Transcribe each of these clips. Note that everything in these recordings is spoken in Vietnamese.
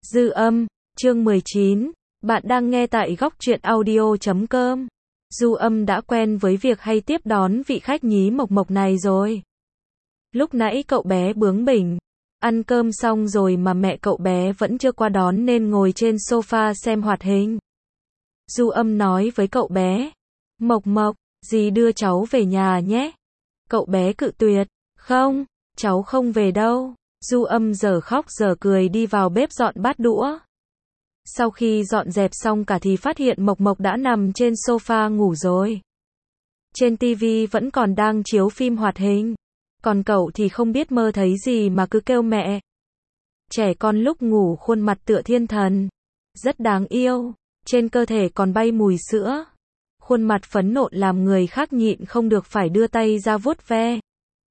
Dư âm, chương 19, bạn đang nghe tại góc truyện audio.com. Du âm đã quen với việc hay tiếp đón vị khách nhí mộc mộc này rồi. Lúc nãy cậu bé bướng bỉnh, ăn cơm xong rồi mà mẹ cậu bé vẫn chưa qua đón nên ngồi trên sofa xem hoạt hình. Du âm nói với cậu bé, Mộc Mộc, dì đưa cháu về nhà nhé. Cậu bé cự tuyệt, không, cháu không về đâu. Du âm giờ khóc giờ cười đi vào bếp dọn bát đũa. Sau khi dọn dẹp xong cả thì phát hiện Mộc Mộc đã nằm trên sofa ngủ rồi. Trên tivi vẫn còn đang chiếu phim hoạt hình. Còn cậu thì không biết mơ thấy gì mà cứ kêu mẹ. Trẻ con lúc ngủ khuôn mặt tựa thiên thần. Rất đáng yêu. Trên cơ thể còn bay mùi sữa. Khuôn mặt phấn nộn làm người khác nhịn không được phải đưa tay ra vuốt ve.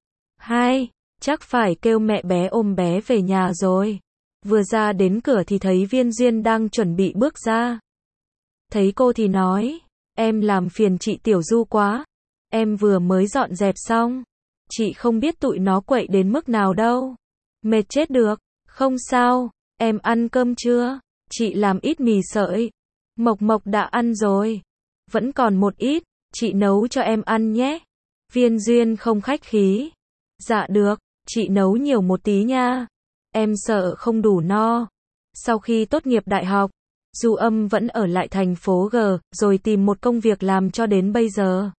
Hai, chắc phải kêu mẹ bé ôm bé về nhà rồi. Vừa ra đến cửa thì thấy Viên Duyên đang chuẩn bị bước ra. Thấy cô thì nói, em làm phiền chị Tiểu Du quá. Em vừa mới dọn dẹp xong. Chị không biết tụi nó quậy đến mức nào đâu. Mệt chết được. Không sao, em ăn cơm chưa? Chị làm ít mì sợi. Mộc Mộc đã ăn rồi. Vẫn còn một ít, chị nấu cho em ăn nhé. Viên Duyên không khách khí. Dạ được, chị nấu nhiều một tí nha. Em sợ không đủ no. Sau khi tốt nghiệp đại học, Du âm vẫn ở lại thành phố G, rồi tìm một công việc làm cho đến bây giờ.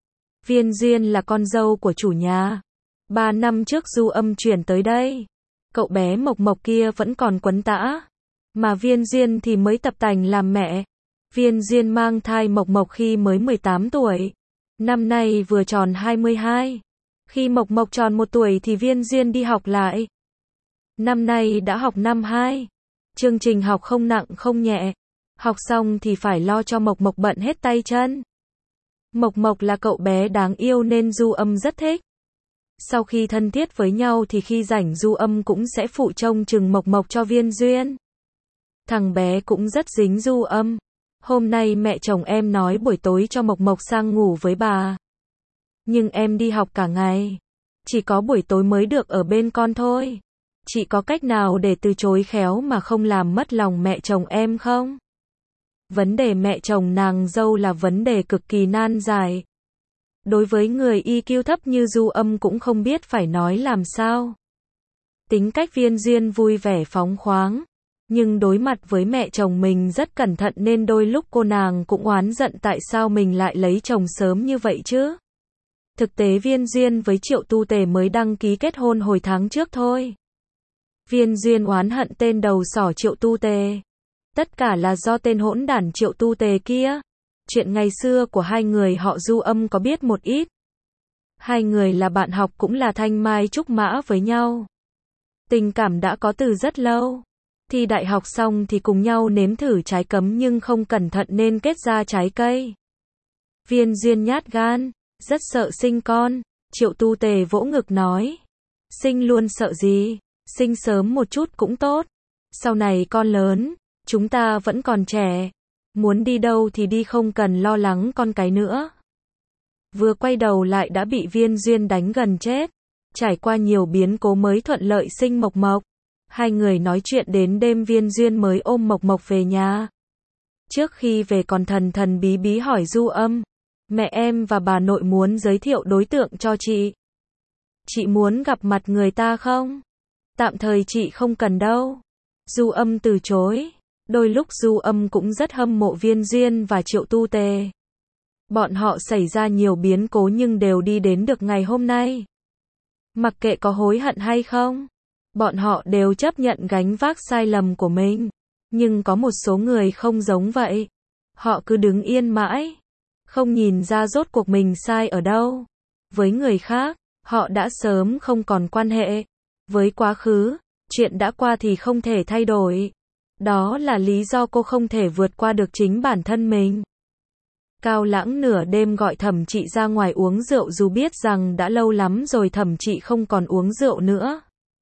Viên Duyên là con dâu của chủ nhà. 3 năm trước Du âm chuyển tới đây. Cậu bé Mộc Mộc kia vẫn còn quấn tã. Mà Viên Duyên thì mới tập tành làm mẹ. Viên Duyên mang thai Mộc Mộc khi mới 18 tuổi. Năm nay vừa tròn 22. Khi Mộc Mộc tròn 1 tuổi thì Viên Duyên đi học lại. Năm nay đã học năm 2. Chương trình học không nặng không nhẹ. Học xong thì phải lo cho Mộc Mộc bận hết tay chân. Mộc Mộc là cậu bé đáng yêu nên Du âm rất thích. Sau khi thân thiết với nhau thì khi rảnh Du âm cũng sẽ phụ trông chừng Mộc Mộc cho Viên Duyên. Thằng bé cũng rất dính Du âm. Hôm nay mẹ chồng em nói buổi tối cho Mộc Mộc sang ngủ với bà. Nhưng em đi học cả ngày. Chỉ có buổi tối mới được ở bên con thôi. Chị có cách nào để từ chối khéo mà không làm mất lòng mẹ chồng em không? Vấn đề mẹ chồng nàng dâu là vấn đề cực kỳ nan giải. Đối với người EQ thấp như Du âm cũng không biết phải nói làm sao. Tính cách Viên Duyên vui vẻ phóng khoáng. Nhưng đối mặt với mẹ chồng mình rất cẩn thận nên đôi lúc cô nàng cũng oán giận tại sao mình lại lấy chồng sớm như vậy chứ. Thực tế Viên Duyên với Triệu Tu Tề mới đăng ký kết hôn hồi tháng trước thôi. Viên Duyên oán hận tên đầu sỏ Triệu Tu Tề. Tất cả là do tên hỗn đản Triệu Tu Tề kia. Chuyện ngày xưa của hai người họ Du âm có biết một ít. Hai người là bạn học cũng là thanh mai trúc mã với nhau. Tình cảm đã có từ rất lâu. Thi đại học xong thì cùng nhau nếm thử trái cấm nhưng không cẩn thận nên kết ra trái cây. Viên Duyên nhát gan, rất sợ sinh con. Triệu Tu Tề vỗ ngực nói. Sinh luôn sợ gì, sinh sớm một chút cũng tốt. Sau này con lớn, chúng ta vẫn còn trẻ. Muốn đi đâu thì đi không cần lo lắng con cái nữa. Vừa quay đầu lại đã bị Viên Duyên đánh gần chết. Trải qua nhiều biến cố mới thuận lợi sinh Mộc Mộc. Hai người nói chuyện đến đêm Viên Duyên mới ôm Mộc Mộc về nhà. Trước khi về còn thần thần bí bí hỏi Du âm. Mẹ em và bà nội muốn giới thiệu đối tượng cho chị. Chị muốn gặp mặt người ta không? Tạm thời chị không cần đâu. Du âm từ chối. Đôi lúc Du âm cũng rất hâm mộ Viên Duyên và Triệu Tu Tề. Bọn họ xảy ra nhiều biến cố nhưng đều đi đến được ngày hôm nay. Mặc kệ có hối hận hay không, bọn họ đều chấp nhận gánh vác sai lầm của mình. Nhưng có một số người không giống vậy. Họ cứ đứng yên mãi. Không nhìn ra rốt cuộc mình sai ở đâu. Với người khác, họ đã sớm không còn quan hệ. Với quá khứ, chuyện đã qua thì không thể thay đổi. Đó là lý do cô không thể vượt qua được chính bản thân mình. Cao Lãng nửa đêm gọi Thẩm Trị ra ngoài uống rượu dù biết rằng đã lâu lắm rồi Thẩm Trị không còn uống rượu nữa.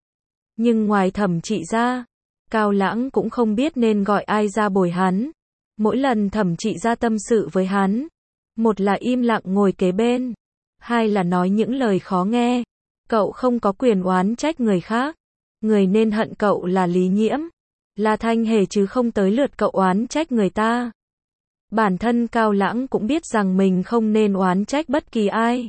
Nhưng ngoài Thẩm Trị ra, Cao Lãng cũng không biết nên gọi ai ra bồi hắn. Mỗi lần Thẩm Trị ra tâm sự với hắn, một là im lặng ngồi kế bên, hai là nói những lời khó nghe. Cậu không có quyền oán trách người khác. Người nên hận cậu là Lý Nhiễm. Là Thanh Hề chứ không tới lượt cậu oán trách người ta. Bản thân Cao Lãng cũng biết rằng mình không nên oán trách bất kỳ ai.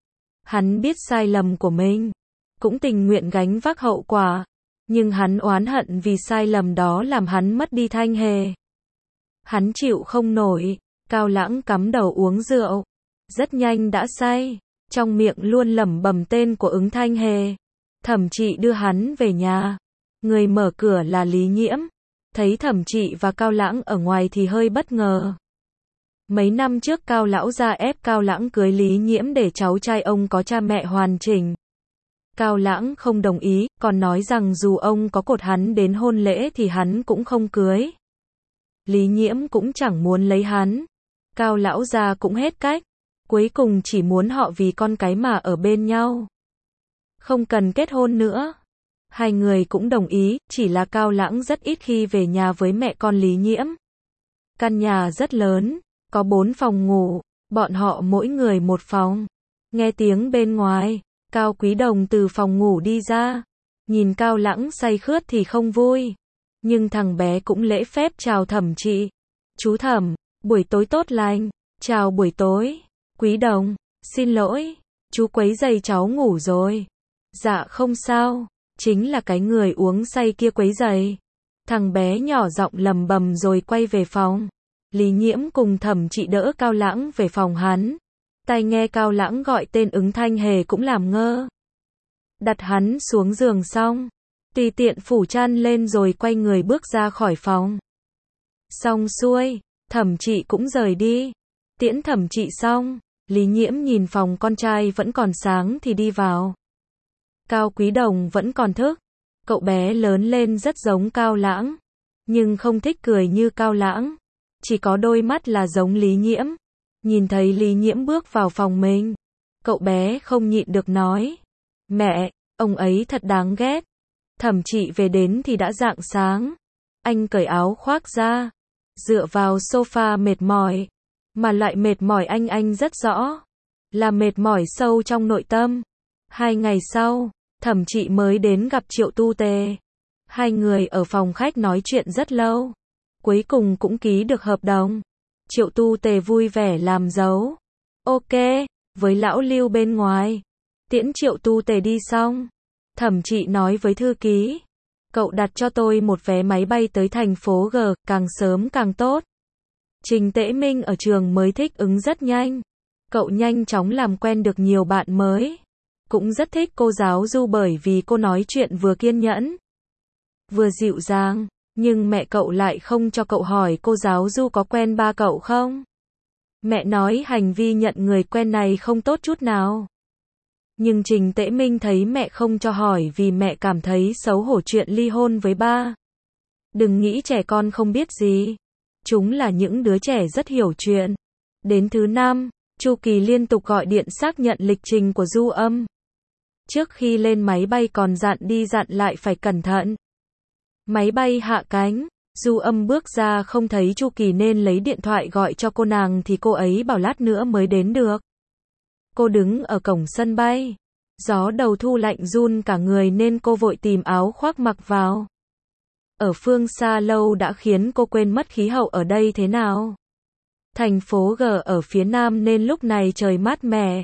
Hắn biết sai lầm của mình, cũng tình nguyện gánh vác hậu quả, nhưng hắn oán hận vì sai lầm đó làm hắn mất đi Thanh Hề. Hắn chịu không nổi, Cao Lãng cắm đầu uống rượu, rất nhanh đã say, trong miệng luôn lẩm bẩm tên của Ứng Thanh Hề. Thẩm Trị đưa hắn về nhà, người mở cửa là Lý Nhiễm, thấy Thẩm Trị và Cao Lãng ở ngoài thì hơi bất ngờ. Mấy năm trước Cao lão gia ép Cao Lãng cưới Lý Nhiễm để cháu trai ông có cha mẹ hoàn chỉnh. Cao Lãng không đồng ý, còn nói rằng dù ông có cột hắn đến hôn lễ thì hắn cũng không cưới. Lý Nhiễm cũng chẳng muốn lấy hắn. Cao lão gia cũng hết cách, cuối cùng chỉ muốn họ vì con cái mà ở bên nhau, không cần kết hôn nữa. Hai người cũng đồng ý, chỉ là Cao Lãng rất ít khi về nhà với mẹ con Lý Nhiễm. Căn nhà rất lớn, có 4 phòng ngủ, bọn họ mỗi người một phòng. Nghe tiếng bên ngoài, Cao Quý Đồng từ phòng ngủ đi ra, nhìn Cao Lãng say khướt thì không vui. Nhưng thằng bé cũng lễ phép chào Thẩm Trị. Chú Thẩm, buổi tối tốt lành. Chào buổi tối. Quý Đồng, xin lỗi, chú quấy rầy cháu ngủ rồi. Dạ không sao, chính là cái người uống say kia quấy rầy. Thằng bé nhỏ giọng lầm bầm rồi quay về phòng. Lý Nhiễm cùng Thẩm Trị đỡ Cao Lãng về phòng hắn. Tai nghe Cao Lãng gọi tên Ứng Thanh Hề cũng làm ngơ. Đặt hắn xuống giường xong, tùy tiện phủ chăn lên rồi quay người bước ra khỏi phòng. Xong xuôi, Thẩm Trị cũng rời đi. Tiễn Thẩm Trị xong, Lý Nhiễm nhìn phòng con trai vẫn còn sáng thì đi vào. Cao Quý Đồng vẫn còn thức. Cậu bé lớn lên rất giống Cao Lãng, nhưng không thích cười như Cao Lãng. Chỉ có đôi mắt là giống Lý Nhiễm. Nhìn thấy Lý Nhiễm bước vào phòng mình, cậu bé không nhịn được nói: "Mẹ, ông ấy thật đáng ghét." Thẩm Trị về đến thì đã rạng sáng. Anh cởi áo khoác ra, dựa vào sofa mệt mỏi. Mà loại mệt mỏi anh rất rõ, là mệt mỏi sâu trong nội tâm. 2 ngày sau, Thẩm Trị mới đến gặp Triệu Tu Tề. Hai người ở phòng khách nói chuyện rất lâu. Cuối cùng cũng ký được hợp đồng. Triệu Tu Tề vui vẻ làm dấu ok với lão Lưu bên ngoài. Tiễn Triệu Tu Tề đi xong, Thẩm Trị nói với thư ký: "Cậu đặt cho tôi một vé máy bay tới thành phố G, càng sớm càng tốt." Trình Tễ Minh ở trường mới thích ứng rất nhanh. Cậu nhanh chóng làm quen được nhiều bạn mới. Cũng rất thích cô giáo Du bởi vì cô nói chuyện vừa kiên nhẫn, vừa dịu dàng. Nhưng mẹ cậu lại không cho cậu hỏi cô giáo Du có quen ba cậu không. Mẹ nói hành vi nhận người quen này không tốt chút nào. Nhưng Trình Tễ Minh thấy mẹ không cho hỏi vì mẹ cảm thấy xấu hổ chuyện ly hôn với ba. Đừng nghĩ trẻ con không biết gì. Chúng là những đứa trẻ rất hiểu chuyện. Đến thứ 5, Chu Kỳ liên tục gọi điện xác nhận lịch trình của Du Âm. Trước khi lên máy bay còn dặn đi dặn lại phải cẩn thận. Máy bay hạ cánh, Du Âm bước ra không thấy Chu Kỳ nên lấy điện thoại gọi cho cô nàng thì cô ấy bảo lát nữa mới đến được. Cô đứng ở cổng sân bay. Gió đầu thu lạnh run cả người nên cô vội tìm áo khoác mặc vào. Ở phương xa lâu đã khiến cô quên mất khí hậu ở đây thế nào. Thành phố G ở phía nam nên lúc này trời mát mẻ.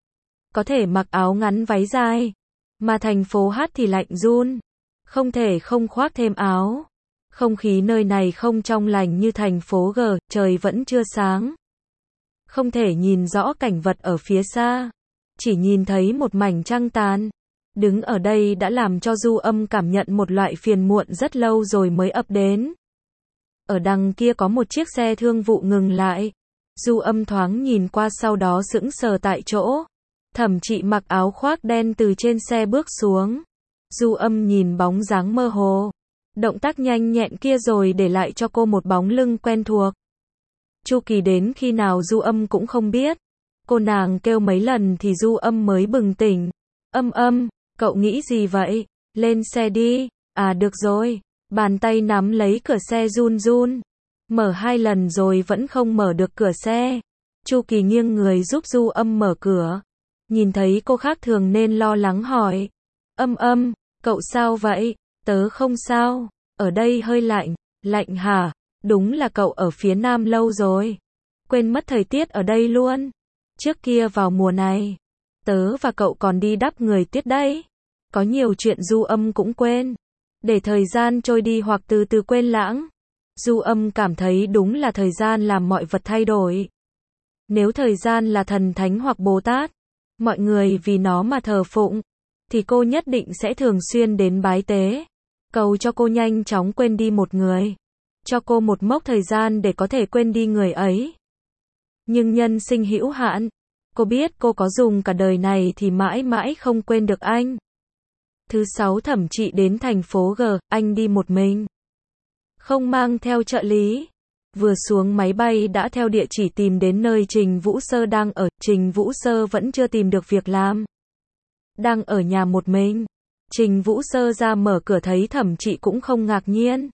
Có thể mặc áo ngắn váy dài. Mà thành phố H thì lạnh run. Không thể không khoác thêm áo. Không khí nơi này không trong lành như thành phố G, trời vẫn chưa sáng. Không thể nhìn rõ cảnh vật ở phía xa. Chỉ nhìn thấy một mảnh trăng tàn. Đứng ở đây đã làm cho Du Âm cảm nhận một loại phiền muộn rất lâu rồi mới ập đến. Ở đằng kia có một chiếc xe thương vụ ngừng lại. Du Âm thoáng nhìn qua sau đó sững sờ tại chỗ. Thẩm Trị mặc áo khoác đen từ trên xe bước xuống. Du Âm nhìn bóng dáng mơ hồ, động tác nhanh nhẹn kia rồi để lại cho cô một bóng lưng quen thuộc. Chu Kỳ đến khi nào Du Âm cũng không biết. Cô nàng kêu mấy lần thì Du Âm mới bừng tỉnh. Âm, cậu nghĩ gì vậy? Lên xe đi. À được rồi. Bàn tay nắm lấy cửa xe run run. Mở 2 lần rồi vẫn không mở được cửa xe. Chu Kỳ nghiêng người giúp Du Âm mở cửa. Nhìn thấy cô khác thường nên lo lắng hỏi. Âm, cậu sao vậy? Tớ không sao. Ở đây hơi lạnh. Lạnh hả? Đúng là cậu ở phía Nam lâu rồi. Quên mất thời tiết ở đây luôn. Trước kia vào mùa này, tớ và cậu còn đi đắp người tuyết đấy. Có nhiều chuyện Du Âm cũng quên. Để thời gian trôi đi hoặc từ từ quên lãng. Du Âm cảm thấy đúng là thời gian làm mọi vật thay đổi. Nếu thời gian là thần thánh hoặc Bồ Tát, mọi người vì nó mà thờ phụng, thì cô nhất định sẽ thường xuyên đến bái tế, cầu cho cô nhanh chóng quên đi một người, cho cô một mốc thời gian để có thể quên đi người ấy. Nhưng nhân sinh hữu hạn, cô biết cô có dùng cả đời này thì mãi mãi không quên được anh. Thứ 6 Thẩm Trị đến thành phố G, anh đi một mình, không mang theo trợ lý. Vừa xuống máy bay đã theo địa chỉ tìm đến nơi Trình Vũ Sơ đang ở. Trình Vũ Sơ vẫn chưa tìm được việc làm, đang ở nhà một mình. Trình Vũ Sơ ra mở cửa thấy Thẩm Trị cũng không ngạc nhiên.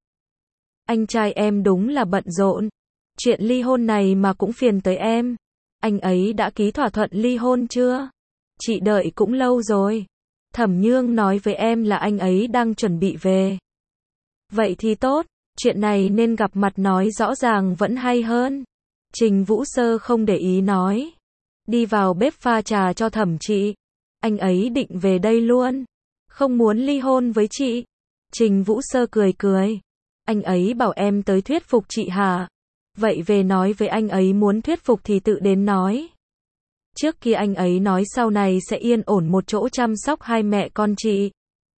Anh trai em đúng là bận rộn. Chuyện ly hôn này mà cũng phiền tới em. Anh ấy đã ký thỏa thuận ly hôn chưa? Chị đợi cũng lâu rồi. Thẩm Nhương nói với em là anh ấy đang chuẩn bị về. Vậy thì tốt, chuyện này nên gặp mặt nói rõ ràng vẫn hay hơn. Trình Vũ Sơ không để ý nói. Đi vào bếp pha trà cho Thẩm Trị. Anh ấy định về đây luôn. Không muốn ly hôn với chị. Trình Vũ Sơ cười cười. Anh ấy bảo em tới thuyết phục chị hả? Vậy về nói với anh ấy muốn thuyết phục thì tự đến nói. Trước kia anh ấy nói sau này sẽ yên ổn một chỗ chăm sóc hai mẹ con chị.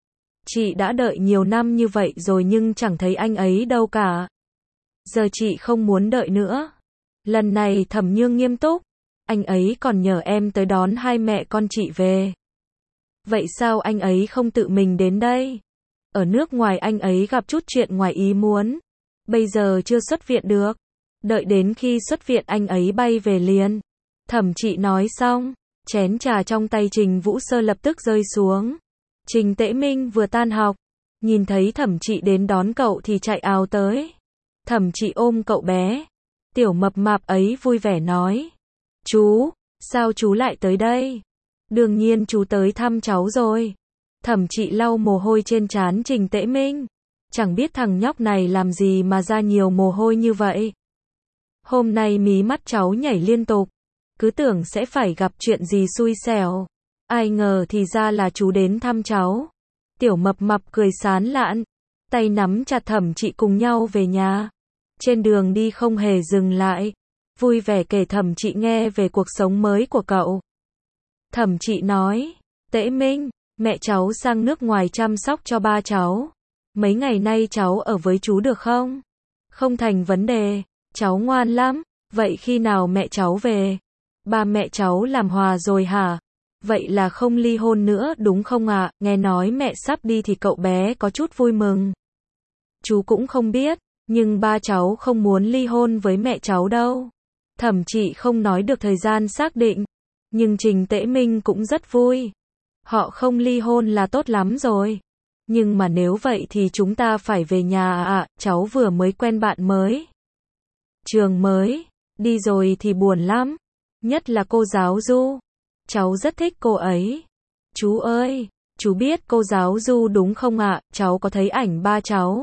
Chị đã đợi nhiều năm như vậy rồi nhưng chẳng thấy anh ấy đâu cả. Giờ chị không muốn đợi nữa. Lần này Thẩm Nhương nghiêm túc. Anh ấy còn nhờ em tới đón hai mẹ con chị về. Vậy sao anh ấy không tự mình đến đây? Ở nước ngoài anh ấy gặp chút chuyện ngoài ý muốn. Bây giờ chưa xuất viện được. Đợi đến khi xuất viện anh ấy bay về liền. Thẩm Trị nói xong, chén trà trong tay Trình Vũ Sơ lập tức rơi xuống. Trình Tễ Minh vừa tan học, nhìn thấy Thẩm Trị đến đón cậu thì chạy ào tới. Thẩm Trị ôm cậu bé. Tiểu mập mạp ấy vui vẻ nói. Chú, sao chú lại tới đây? Đương nhiên chú tới thăm cháu rồi. Thẩm Trị lau mồ hôi trên trán Trình Tễ Minh. Chẳng biết thằng nhóc này làm gì mà ra nhiều mồ hôi như vậy. Hôm nay mí mắt cháu nhảy liên tục. Cứ tưởng sẽ phải gặp chuyện gì xui xẻo. Ai ngờ thì ra là chú đến thăm cháu. Tiểu mập mập cười sán lạn. Tay nắm chặt Thẩm Trị cùng nhau về nhà. Trên đường đi không hề dừng lại. Vui vẻ kể Thẩm Trị nghe về cuộc sống mới của cậu. Thẩm Trị nói. Tễ Minh, mẹ cháu sang nước ngoài chăm sóc cho ba cháu. Mấy ngày nay cháu ở với chú được không? Không thành vấn đề. Cháu ngoan lắm. Vậy khi nào mẹ cháu về? Ba mẹ cháu làm hòa rồi hả? Vậy là không ly hôn nữa đúng không ạ? Nghe nói mẹ sắp đi thì cậu bé có chút vui mừng. Chú cũng không biết, nhưng ba cháu không muốn ly hôn với mẹ cháu đâu. Thẩm Trị không nói được thời gian xác định, nhưng Trình Tễ Minh cũng rất vui. Họ không ly hôn là tốt lắm rồi. Nhưng mà nếu vậy thì chúng ta phải về nhà ạ, cháu vừa mới quen bạn mới. Trường mới, đi rồi thì buồn lắm. Nhất là cô giáo Du. Cháu rất thích cô ấy. Chú ơi, chú biết cô giáo Du đúng không ạ? Cháu có thấy ảnh ba cháu.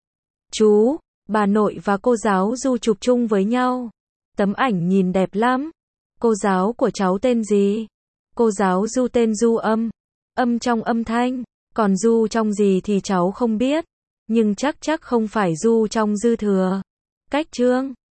Chú, bà nội và cô giáo Du chụp chung với nhau. Tấm ảnh nhìn đẹp lắm. Cô giáo của cháu tên gì? Cô giáo Du tên Du Âm. Âm trong âm thanh. Còn Du trong gì thì cháu không biết. Nhưng chắc không phải Du trong dư thừa. Cách chương